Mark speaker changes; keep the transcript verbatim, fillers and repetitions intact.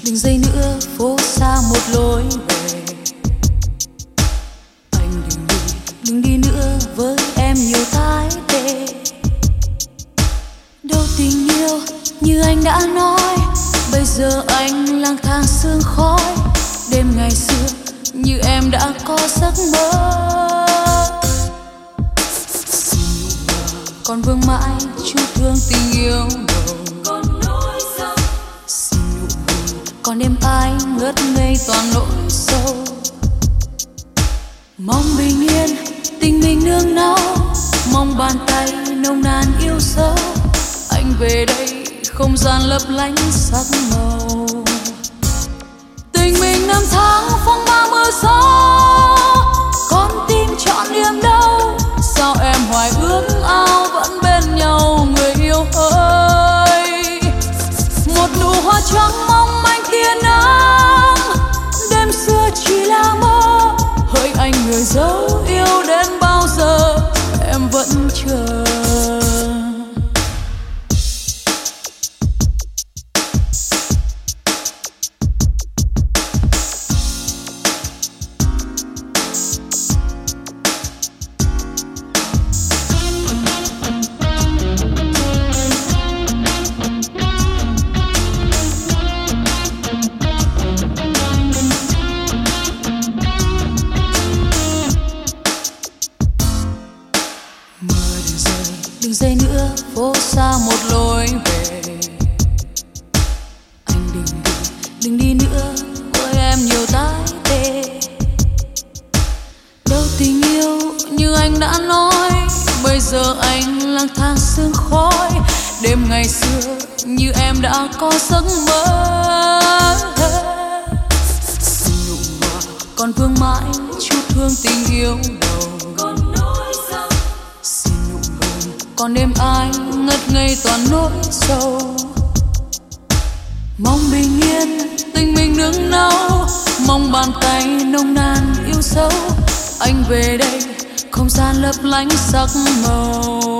Speaker 1: đừng giây nữa phố xa một lối về. Anh đừng đi, đừng đi nữa với em nhiều tái tệ. Đâu tình yêu như anh đã nói, bây giờ anh lang thang sương khói. Đêm ngày xưa như em đã có giấc mơ. Còn vương mãi chút thương tình yêu đầu. Xin nụ hôn còn êm ái ngất ngây toàn nỗi sâu. Mong bình yên tình mình nương náu, mong bàn tay nồng nàn yêu dấu. Anh về đây không gian lấp lánh sắc màu. Tình mình năm tháng phong ba mưa gió, con tim chọn niềm đâu. Sao em hoài ước ao vẫn bên nhau người yêu ơi. Một nụ hoa trắng mong manh tia nắng, đêm xưa chỉ là mơ. Hỡi anh người dấu yêu đến bao giờ em vẫn chờ. Đừng giây nữa phố xa một lối về. Anh đừng đi, đừng đi nữa với em nhiều tái tệ. Đâu tình yêu như anh đã nói, bây giờ anh lang thang sương khói. Đêm ngày xưa như em đã có giấc mơ. Xin nụ hoa còn vương mãi chút thương tình yêu đầu. Còn đêm ai ngất ngây toàn nỗi sâu. Mong bình yên tình mình nương náu, mong bàn tay nồng nàn yêu dấu. Anh về đây không gian lấp lánh sắc màu.